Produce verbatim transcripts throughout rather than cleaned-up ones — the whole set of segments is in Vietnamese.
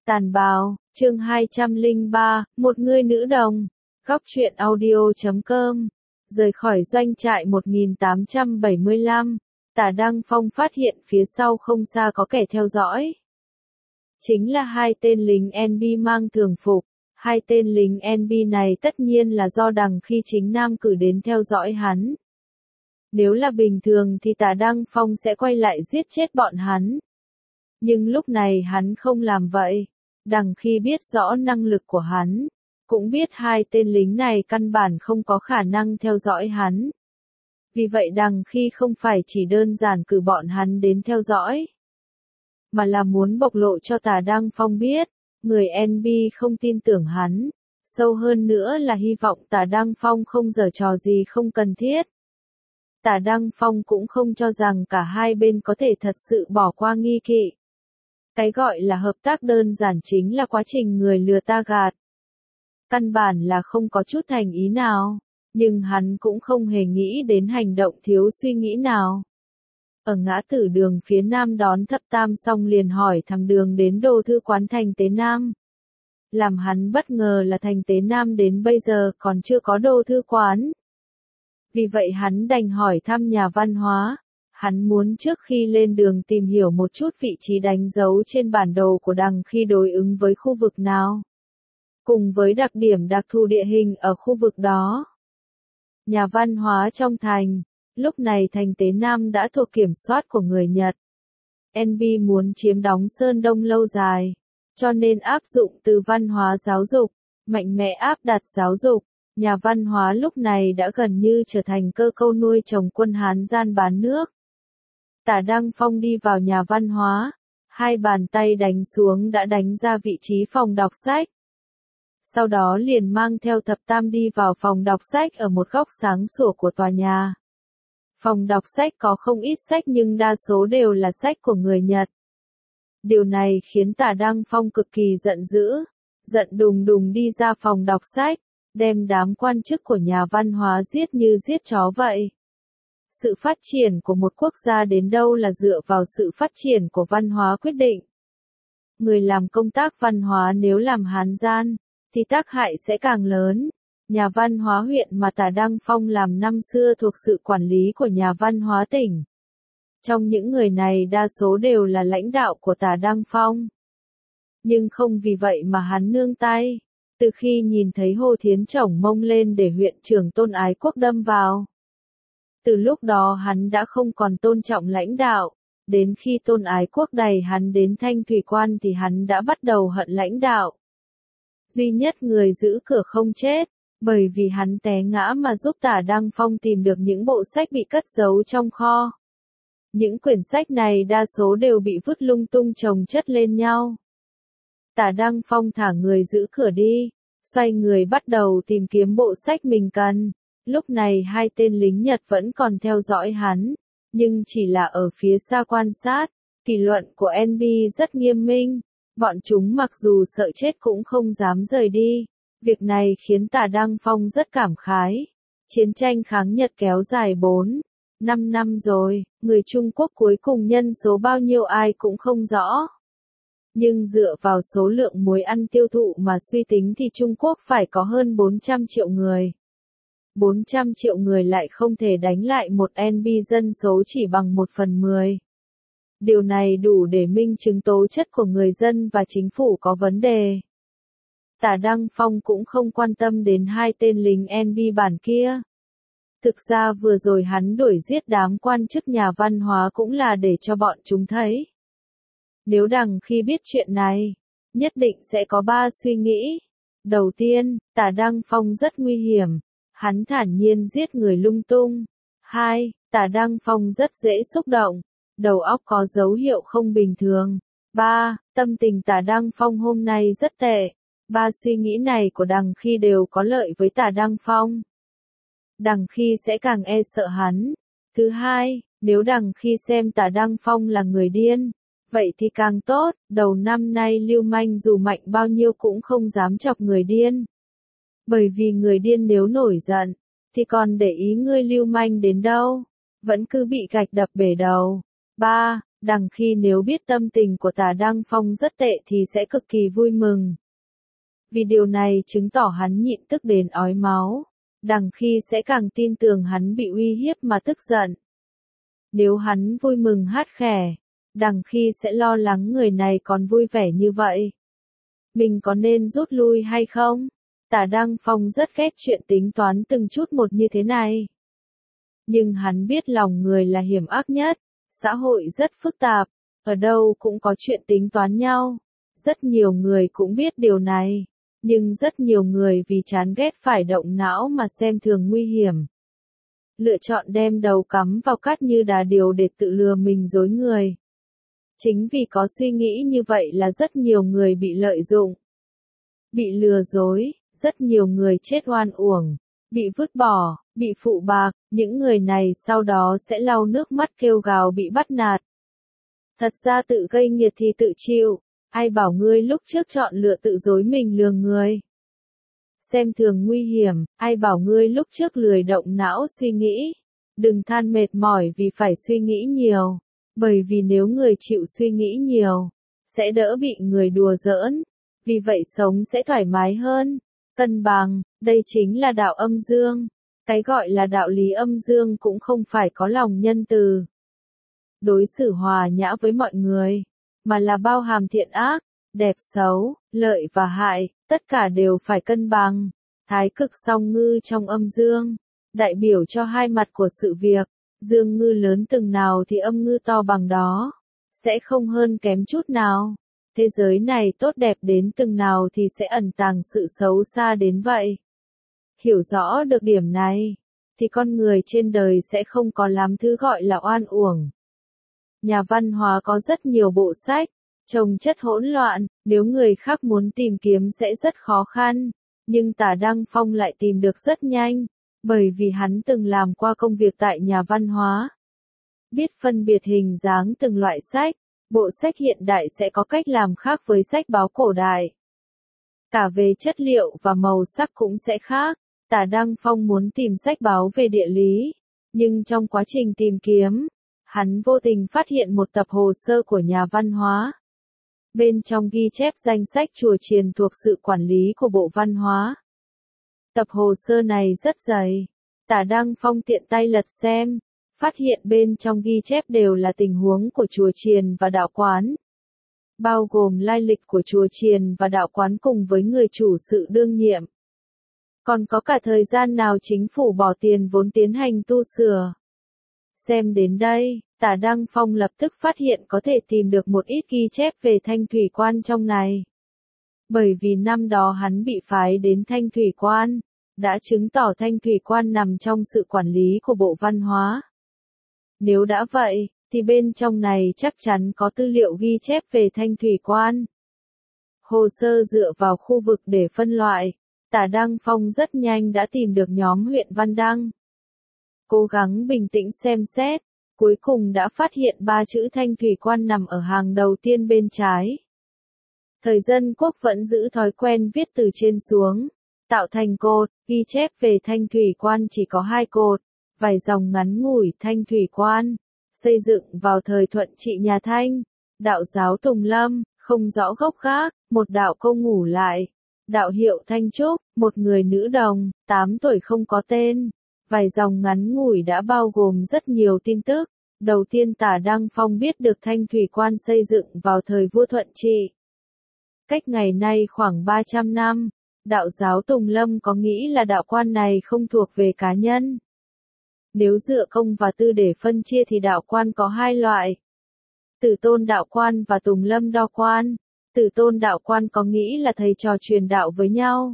Tàn bào, chương hai trăm lẻ ba, một người nữ đồng. Góc truyện audio chấm com. Rời khỏi doanh trại một nghìn tám trăm bảy mươi lăm, Tả Đăng Phong phát hiện phía sau không xa có kẻ theo dõi. Chính là hai tên lính en bê mang thường phục. Hai tên lính en bê này tất nhiên là do Đằng Khi chính Nam cử đến theo dõi hắn. Nếu là bình thường thì Tả Đăng Phong sẽ quay lại giết chết bọn hắn. Nhưng lúc này hắn không làm vậy. Đằng Khi biết rõ năng lực của hắn, cũng biết hai tên lính này căn bản không có khả năng theo dõi hắn. Vì vậy Đằng Khi không phải chỉ đơn giản cử bọn hắn đến theo dõi, mà là muốn bộc lộ cho Tả Đăng Phong biết, người en bê không tin tưởng hắn, sâu hơn nữa là hy vọng Tả Đăng Phong không giở trò gì không cần thiết. Tả Đăng Phong cũng không cho rằng cả hai bên có thể thật sự bỏ qua nghi kỵ. Cái gọi là hợp tác đơn giản chính là quá trình người lừa ta gạt. Căn bản là không có chút thành ý nào, nhưng hắn cũng không hề nghĩ đến hành động thiếu suy nghĩ nào. Ở ngã tử đường phía nam đón Thập Tam xong liền hỏi thăm đường đến Đô Thư Quán Thành Tế Nam. Làm hắn bất ngờ là Thành Tế Nam đến bây giờ còn chưa có Đô Thư Quán. Vì vậy hắn đành hỏi thăm nhà văn hóa. Hắn muốn trước khi lên đường tìm hiểu một chút vị trí đánh dấu trên bản đồ của Đằng Khi đối ứng với khu vực nào, cùng với đặc điểm đặc thù địa hình ở khu vực đó. Nhà văn hóa trong thành, lúc này Thành Tế Nam đã thuộc kiểm soát của người Nhật. en bê muốn chiếm đóng Sơn Đông lâu dài, cho nên áp dụng từ văn hóa giáo dục, mạnh mẽ áp đặt giáo dục. Nhà văn hóa lúc này đã gần như trở thành cơ câu nuôi trồng quân Hán gian bán nước. Tả Đăng Phong đi vào nhà văn hóa, hai bàn tay đánh xuống đã đánh ra vị trí phòng đọc sách. Sau đó liền mang theo Thập Tam đi vào phòng đọc sách ở một góc sáng sủa của tòa nhà. Phòng đọc sách có không ít sách nhưng đa số đều là sách của người Nhật. Điều này khiến Tả Đăng Phong cực kỳ giận dữ, giận đùng đùng đi ra phòng đọc sách, đem đám quan chức của nhà văn hóa giết như giết chó vậy. Sự phát triển của một quốc gia đến đâu là dựa vào sự phát triển của văn hóa quyết định. Người làm công tác văn hóa nếu làm hán gian, thì tác hại sẽ càng lớn. Nhà văn hóa huyện mà Tả Đăng Phong làm năm xưa thuộc sự quản lý của nhà văn hóa tỉnh. Trong những người này đa số đều là lãnh đạo của Tả Đăng Phong. Nhưng không vì vậy mà hắn nương tay. Từ khi nhìn thấy Hồ Thiến chổng mông lên để huyện trưởng Tôn Ái Quốc đâm vào, từ lúc đó hắn đã không còn tôn trọng lãnh đạo. Đến khi Tôn Ái Quốc đày hắn đến Thanh Thủy Quan thì hắn đã bắt đầu hận lãnh đạo. Duy nhất người giữ cửa không chết, bởi vì hắn té ngã mà giúp Tả Đăng Phong tìm được những bộ sách bị cất giấu trong kho. Những quyển sách này đa số đều bị vứt lung tung chồng chất lên nhau. Tả Đăng Phong thả người giữ cửa đi, xoay người bắt đầu tìm kiếm bộ sách mình cần. Lúc này hai tên lính Nhật vẫn còn theo dõi hắn, nhưng chỉ là ở phía xa quan sát. Kỷ luật của en bê rất nghiêm minh, bọn chúng mặc dù sợ chết cũng không dám rời đi. Việc này khiến Tả Đăng Phong rất cảm khái. Chiến tranh kháng Nhật kéo dài bốn, năm năm rồi, người Trung Quốc cuối cùng nhân số bao nhiêu ai cũng không rõ. Nhưng dựa vào số lượng muối ăn tiêu thụ mà suy tính thì Trung Quốc phải có hơn bốn trăm triệu người. bốn trăm triệu người lại không thể đánh lại một en bê dân số chỉ bằng một phần mười. Điều này đủ để minh chứng tố chất của người dân và chính phủ có vấn đề. Tả Đăng Phong cũng không quan tâm đến hai tên lính en bê bản kia. Thực ra vừa rồi hắn đuổi giết đám quan chức nhà văn hóa cũng là để cho bọn chúng thấy. Nếu Đằng Khi biết chuyện này, nhất định sẽ có ba suy nghĩ. Đầu tiên, Tả Đăng Phong rất nguy hiểm. Hắn thản nhiên giết người lung tung. Hai, Tả Đăng Phong rất dễ xúc động. Đầu óc có dấu hiệu không bình thường. Ba, tâm tình Tả Đăng Phong hôm nay rất tệ. Ba suy nghĩ này của Đằng Khi đều có lợi với Tả Đăng Phong. Đằng Khi sẽ càng e sợ hắn. Thứ hai, nếu Đằng Khi xem Tả Đăng Phong là người điên, vậy thì càng tốt. Đầu năm nay lưu manh dù mạnh bao nhiêu cũng không dám chọc người điên. Bởi vì người điên nếu nổi giận, thì còn để ý ngươi lưu manh đến đâu, vẫn cứ bị gạch đập bể đầu. Ba, Đằng khi nếu biết tâm tình của Tả Đăng Phong rất tệ thì sẽ cực kỳ vui mừng. Vì điều này chứng tỏ hắn nhịn tức đến ói máu. Đằng khi sẽ càng tin tưởng hắn bị uy hiếp mà tức giận. Nếu hắn vui mừng hát khè, đằng khi sẽ lo lắng người này còn vui vẻ như vậy. Mình có nên rút lui hay không? Tả Đăng Phong rất ghét chuyện tính toán từng chút một như thế này. Nhưng hắn biết lòng người là hiểm ác nhất, xã hội rất phức tạp, ở đâu cũng có chuyện tính toán nhau. Rất nhiều người cũng biết điều này, nhưng rất nhiều người vì chán ghét phải động não mà xem thường nguy hiểm. Lựa chọn đem đầu cắm vào cát như đà điểu để tự lừa mình dối người. Chính vì có suy nghĩ như vậy là rất nhiều người bị lợi dụng, bị lừa dối, rất nhiều người chết oan uổng, bị vứt bỏ, bị phụ bạc, những người này sau đó sẽ lau nước mắt kêu gào bị bắt nạt. Thật ra tự gây nghiệt thì tự chịu, ai bảo ngươi lúc trước chọn lựa tự dối mình lừa người. Xem thường nguy hiểm, ai bảo ngươi lúc trước lười động não suy nghĩ. Đừng than mệt mỏi vì phải suy nghĩ nhiều, bởi vì nếu người chịu suy nghĩ nhiều, sẽ đỡ bị người đùa giỡn, vì vậy sống sẽ thoải mái hơn. Cân bằng, đây chính là đạo âm dương. Cái gọi là đạo lý âm dương cũng không phải có lòng nhân từ, đối xử hòa nhã với mọi người, mà là bao hàm thiện ác, đẹp xấu, lợi và hại, tất cả đều phải cân bằng. Thái cực song ngư trong âm dương, đại biểu cho hai mặt của sự việc, dương ngư lớn từng nào thì âm ngư to bằng đó, sẽ không hơn kém chút nào. Thế giới này tốt đẹp đến từng nào thì sẽ ẩn tàng sự xấu xa đến vậy. Hiểu rõ được điểm này, thì con người trên đời sẽ không có lắm thứ gọi là oan uổng. Nhà văn hóa có rất nhiều bộ sách, chồng chất hỗn loạn, nếu người khác muốn tìm kiếm sẽ rất khó khăn, nhưng Tả Đăng Phong lại tìm được rất nhanh, bởi vì hắn từng làm qua công việc tại nhà văn hóa. Biết phân biệt hình dáng từng loại sách, bộ sách hiện đại sẽ có cách làm khác với sách báo cổ đại. Cả về chất liệu và màu sắc cũng sẽ khác. Tả Đăng Phong muốn tìm sách báo về địa lý, nhưng trong quá trình tìm kiếm, hắn vô tình phát hiện một tập hồ sơ của nhà văn hóa. Bên trong ghi chép danh sách chùa chiền thuộc sự quản lý của Bộ Văn hóa. Tập hồ sơ này rất dày. Tả Đăng Phong tiện tay lật xem, phát hiện bên trong ghi chép đều là tình huống của chùa chiền và đạo quán, bao gồm lai lịch của chùa chiền và đạo quán cùng với người chủ sự đương nhiệm. Còn có cả thời gian nào chính phủ bỏ tiền vốn tiến hành tu sửa. Xem đến đây, Tả Đăng Phong lập tức phát hiện có thể tìm được một ít ghi chép về Thanh Thủy Quan trong này. Bởi vì năm đó hắn bị phái đến Thanh Thủy Quan, đã chứng tỏ Thanh Thủy Quan nằm trong sự quản lý của Bộ Văn hóa. Nếu đã vậy, thì bên trong này chắc chắn có tư liệu ghi chép về Thanh Thủy Quan. Hồ sơ dựa vào khu vực để phân loại, Tả Đăng Phong rất nhanh đã tìm được nhóm huyện Văn Đăng. Cố gắng bình tĩnh xem xét, cuối cùng đã phát hiện ba chữ Thanh Thủy Quan nằm ở hàng đầu tiên bên trái. Thời dân quốc vẫn giữ thói quen viết từ trên xuống, tạo thành cột, ghi chép về Thanh Thủy Quan chỉ có hai cột, vài dòng ngắn ngủi. Thanh Thủy Quan, xây dựng vào thời Thuận trị nhà Thanh, đạo giáo Tùng Lâm, không rõ gốc gác, một đạo công ngủ lại. Đạo hiệu Thanh Trúc, một người nữ đồng, tám tuổi không có tên. Vài dòng ngắn ngủi đã bao gồm rất nhiều tin tức. Đầu tiên Tả Đăng Phong biết được Thanh Thủy Quan xây dựng vào thời vua Thuận trị. Cách ngày nay khoảng ba trăm năm, đạo giáo Tùng Lâm có nghĩ là đạo quan này không thuộc về cá nhân. Nếu dựa công và tư để phân chia thì đạo quan có hai loại. Tử tôn đạo quan và Tùng Lâm đạo quan. Tử tôn đạo quan có nghĩ là thầy trò truyền đạo với nhau.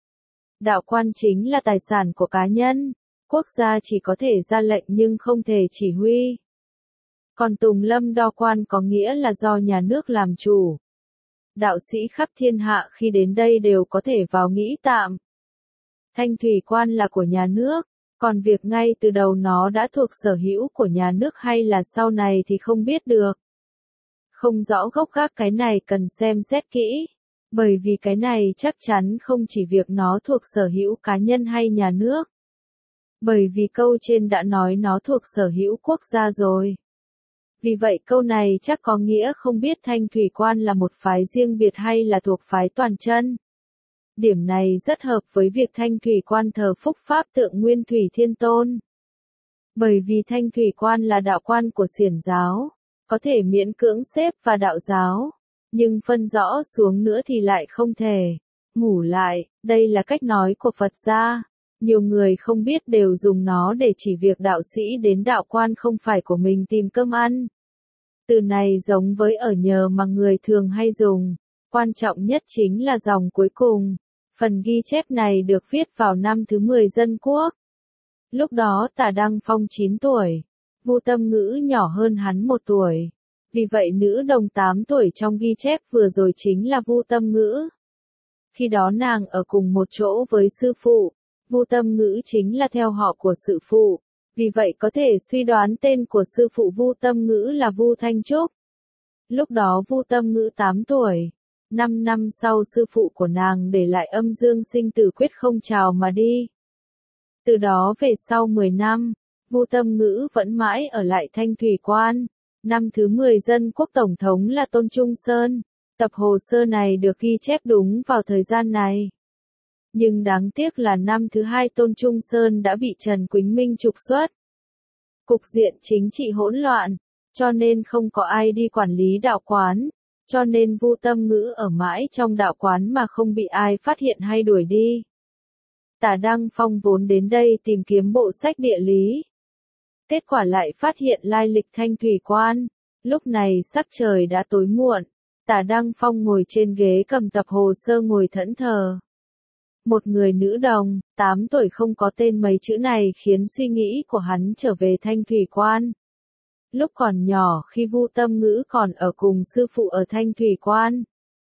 Đạo quan chính là tài sản của cá nhân. Quốc gia chỉ có thể ra lệnh nhưng không thể chỉ huy. Còn Tùng Lâm đạo quan có nghĩa là do nhà nước làm chủ. Đạo sĩ khắp thiên hạ khi đến đây đều có thể vào nghỉ tạm. Thanh Thủy Quan là của nhà nước, còn việc ngay từ đầu nó đã thuộc sở hữu của nhà nước hay là sau này thì không biết được. Không rõ gốc gác cái này cần xem xét kỹ, bởi vì cái này chắc chắn không chỉ việc nó thuộc sở hữu cá nhân hay nhà nước. Bởi vì câu trên đã nói nó thuộc sở hữu quốc gia rồi. Vì vậy câu này chắc có nghĩa không biết Thanh Thủy Quan là một phái riêng biệt hay là thuộc phái Toàn Chân. Điểm này rất hợp với việc Thanh Thủy Quan thờ phúc pháp tượng Nguyên Thủy Thiên Tôn. Bởi vì Thanh Thủy Quan là đạo quan của Xiển giáo, có thể miễn cưỡng xếp vào đạo giáo, nhưng phân rõ xuống nữa thì lại không thể. Ngủ lại, đây là cách nói của Phật gia. Nhiều người không biết đều dùng nó để chỉ việc đạo sĩ đến đạo quan không phải của mình tìm cơm ăn. Từ này giống với ở nhờ mà người thường hay dùng. Quan trọng nhất chính là dòng cuối cùng. Phần ghi chép này được viết vào năm thứ mười Dân Quốc. Lúc đó Tả Đăng Phong chín tuổi, Vu Tâm Ngữ nhỏ hơn hắn một tuổi. Vì vậy nữ đồng tám tuổi trong ghi chép vừa rồi chính là Vu Tâm Ngữ. Khi đó nàng ở cùng một chỗ với sư phụ, Vu Tâm Ngữ chính là theo họ của sư phụ. Vì vậy có thể suy đoán tên của sư phụ Vu Tâm Ngữ là Vu Thanh Trúc. Lúc đó Vu Tâm Ngữ tám tuổi. Năm năm sau sư phụ của nàng để lại âm dương sinh tử quyết không chào mà đi. Từ đó về sau mười năm, Vu Tâm Ngữ vẫn mãi ở lại Thanh Thủy Quan. Năm thứ mười Dân Quốc Tổng thống là Tôn Trung Sơn. Tập hồ sơ này được ghi chép đúng vào thời gian này. Nhưng đáng tiếc là năm thứ hai Tôn Trung Sơn đã bị Trần Quýnh Minh trục xuất. Cục diện chính trị hỗn loạn, cho nên không có ai đi quản lý đạo quán. Cho nên Vu Tâm Ngữ ở mãi trong đạo quán mà không bị ai phát hiện hay đuổi đi. Tả Đăng Phong vốn đến đây tìm kiếm bộ sách địa lý. Kết quả lại phát hiện lai lịch Thanh Thủy Quan. Lúc này sắc trời đã tối muộn. Tả Đăng Phong ngồi trên ghế cầm tập hồ sơ ngồi thẫn thờ. Một người nữ đồng, tám tuổi không có tên mấy chữ này khiến suy nghĩ của hắn trở về Thanh Thủy Quan. Lúc còn nhỏ khi Vu Tâm Ngữ còn ở cùng sư phụ ở Thanh Thủy Quan.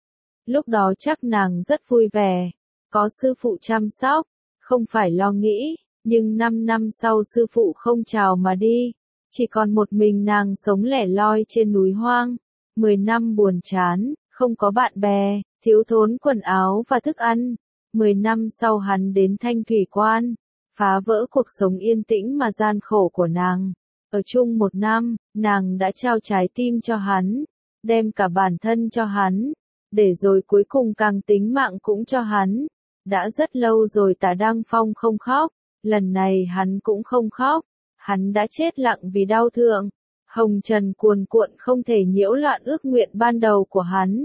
Lúc đó chắc nàng rất vui vẻ, có sư phụ chăm sóc, không phải lo nghĩ, nhưng năm năm sau sư phụ không chào mà đi, chỉ còn một mình nàng sống lẻ loi trên núi hoang. Mười năm buồn chán, không có bạn bè, thiếu thốn quần áo và thức ăn. Mười năm sau hắn đến Thanh Thủy Quan, phá vỡ cuộc sống yên tĩnh mà gian khổ của nàng. Ở chung một năm, nàng đã trao trái tim cho hắn, đem cả bản thân cho hắn, để rồi cuối cùng càng tính mạng cũng cho hắn. Đã rất lâu rồi Tả Đăng Phong không khóc, lần này hắn cũng không khóc, hắn đã chết lặng vì đau thương. Hồng trần cuồn cuộn không thể nhiễu loạn ước nguyện ban đầu của hắn.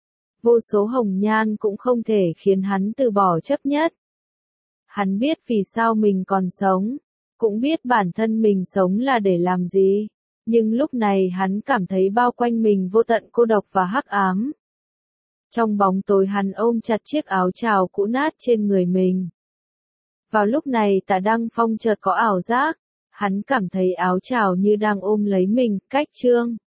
Vô số hồng nhan cũng không thể khiến hắn từ bỏ chấp nhất. Hắn biết vì sao mình còn sống, cũng biết bản thân mình sống là để làm gì, nhưng lúc này hắn cảm thấy bao quanh mình vô tận cô độc và hắc ám. Trong bóng tối hắn ôm chặt chiếc áo trào cũ nát trên người mình. Vào lúc này Tả Đăng Phong chợt có ảo giác, hắn cảm thấy áo trào như đang ôm lấy mình, cách chương.